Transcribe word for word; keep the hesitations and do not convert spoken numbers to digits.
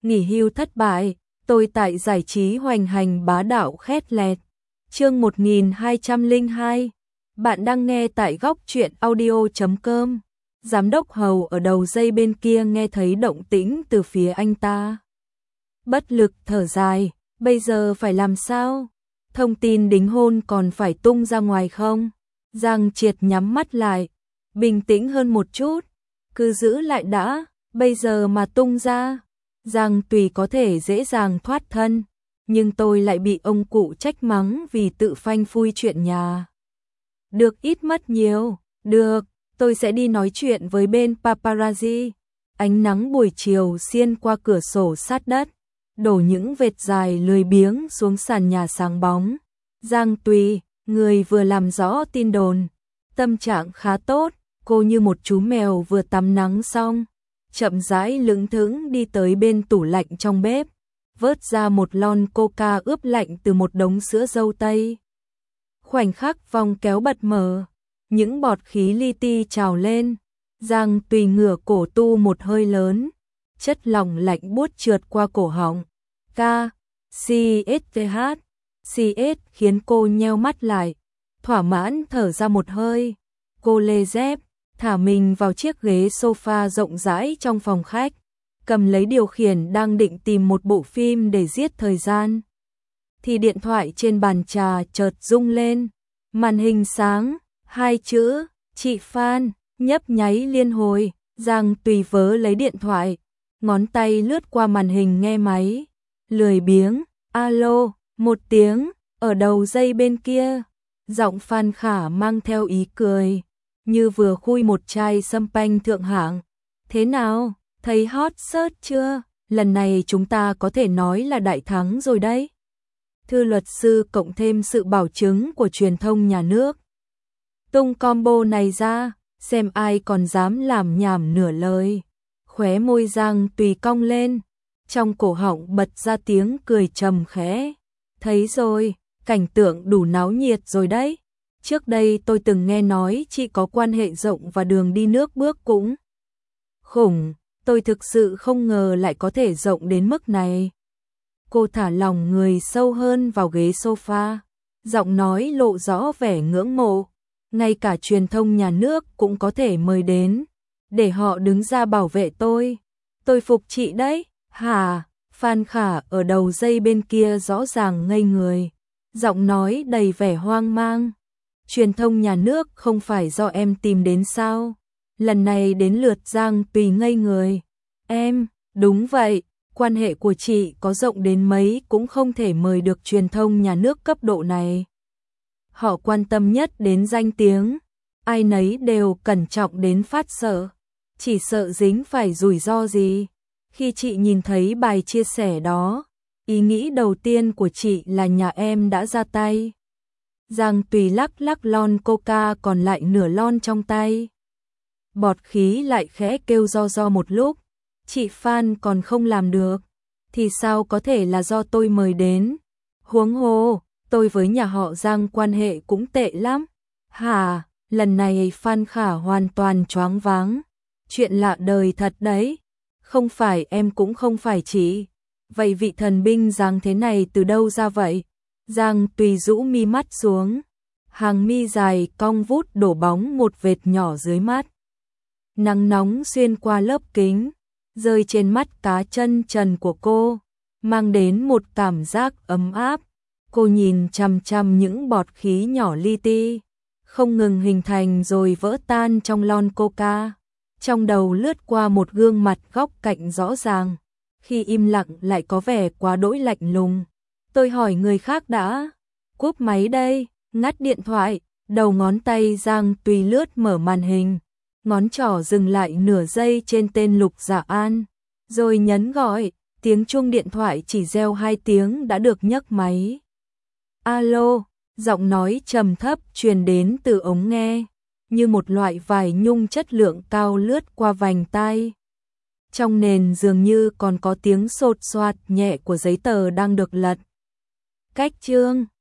nghỉ hưu thất bại, tôi tại giải trí hoành hành bá đạo khét lẹt. Chương một nghìn hai trăm lẻ hai. Bạn đang nghe tại góc truyện audio chấm com. Giám đốc Hầu ở đầu dây bên kia nghe thấy động tĩnh từ phía anh ta. Bất lực thở dài, bây giờ phải làm sao? Thông tin đính hôn còn phải tung ra ngoài không? Giang Triệt nhắm mắt lại, bình tĩnh hơn một chút, cứ giữ lại đã, bây giờ mà tung ra. Giang Tùy có thể dễ dàng thoát thân, nhưng tôi lại bị ông cụ trách mắng vì tự phanh phui chuyện nhà. Được ít mất nhiều, được, tôi sẽ đi nói chuyện với bên paparazzi. Ánh nắng buổi chiều xiên qua cửa sổ sát đất, đổ những vệt dài lười biếng xuống sàn nhà sáng bóng. Giang Tùy, người vừa làm rõ tin đồn, tâm trạng khá tốt, cô như một chú mèo vừa tắm nắng xong, chậm rãi lững thững đi tới bên tủ lạnh trong bếp, vớt ra một lon coca ướp lạnh từ một đống sữa dâu tây. Khoảnh khắc vòng kéo bật mở, những bọt khí li ti trào lên, Giang Tùy ngửa cổ tu một hơi lớn, chất lỏng lạnh buốt trượt qua cổ họng. K, C S T H, C S khiến cô nheo mắt lại, thỏa mãn thở ra một hơi. Cô lê dép, thả mình vào chiếc ghế sofa rộng rãi trong phòng khách, cầm lấy điều khiển đang định tìm một bộ phim để giết thời gian. Thì điện thoại trên bàn trà chợt rung lên, màn hình sáng, hai chữ, chị Phan, nhấp nháy liên hồi. Giang Tùy vớ lấy điện thoại, ngón tay lướt qua màn hình nghe máy, lười biếng, alo, một tiếng, ở đầu dây bên kia, giọng Phan Khả mang theo ý cười, như vừa khui một chai sâm panh thượng hạng. Thế nào, thấy hot search chưa? Lần này chúng ta có thể nói là đại thắng rồi đấy. Thư luật sư cộng thêm sự bảo chứng của truyền thông nhà nước. Tung combo này ra, xem ai còn dám làm nhảm nửa lời. Khóe môi Giang Tùy cong lên, trong cổ họng bật ra tiếng cười trầm khẽ. Thấy rồi, cảnh tượng đủ náo nhiệt rồi đấy. Trước đây tôi từng nghe nói chị có quan hệ rộng và đường đi nước bước cũng khủng, tôi thực sự không ngờ lại có thể rộng đến mức này. Cô thả lỏng người sâu hơn vào ghế sofa, giọng nói lộ rõ vẻ ngưỡng mộ. Ngay cả truyền thông nhà nước cũng có thể mời đến, để họ đứng ra bảo vệ tôi. Tôi phục chị đấy, hả? Phan Khả ở đầu dây bên kia rõ ràng ngây người, giọng nói đầy vẻ hoang mang. Truyền thông nhà nước không phải do em tìm đến sao? Lần này đến lượt Giang Tùy ngây người. Em, đúng vậy, quan hệ của chị có rộng đến mấy cũng không thể mời được truyền thông nhà nước cấp độ này. Họ quan tâm nhất đến danh tiếng, ai nấy đều cẩn trọng đến phát sợ, chỉ sợ dính phải rủi ro gì. Khi chị nhìn thấy bài chia sẻ đó, ý nghĩ đầu tiên của chị là nhà em đã ra tay. Giang Tùy lắc lắc lon coca còn lại nửa lon trong tay. Bọt khí lại khẽ kêu ro ro một lúc. Chị Phan còn không làm được, thì sao có thể là do tôi mời đến? Huống hồ, tôi với nhà họ Giang quan hệ cũng tệ lắm. Hả, lần này Phan Khả hoàn toàn choáng váng. Chuyện lạ đời thật đấy. Không phải em cũng không phải chị. Vậy vị thần binh Giang thế này từ đâu ra vậy? Giang Tùy rũ mi mắt xuống, hàng mi dài cong vút đổ bóng một vệt nhỏ dưới mắt. Nắng nóng xuyên qua lớp kính, rơi trên mắt cá chân trần của cô, mang đến một cảm giác ấm áp. Cô nhìn chằm chằm những bọt khí nhỏ li ti, không ngừng hình thành rồi vỡ tan trong lon coca. Trong đầu lướt qua một gương mặt góc cạnh rõ ràng, khi im lặng lại có vẻ quá đỗi lạnh lùng. Tôi hỏi người khác đã. Cúp máy đây, ngắt điện thoại, đầu ngón tay Giang Tùy lướt mở màn hình, ngón trỏ dừng lại nửa giây trên tên Lục Dạ An, rồi nhấn gọi. Tiếng chuông điện thoại chỉ reo hai tiếng đã được nhấc máy. Alo, giọng nói trầm thấp truyền đến từ ống nghe, như một loại vải nhung chất lượng cao lướt qua vành tai. Trong nền dường như còn có tiếng sột soạt nhẹ của giấy tờ đang được lật. Cách chương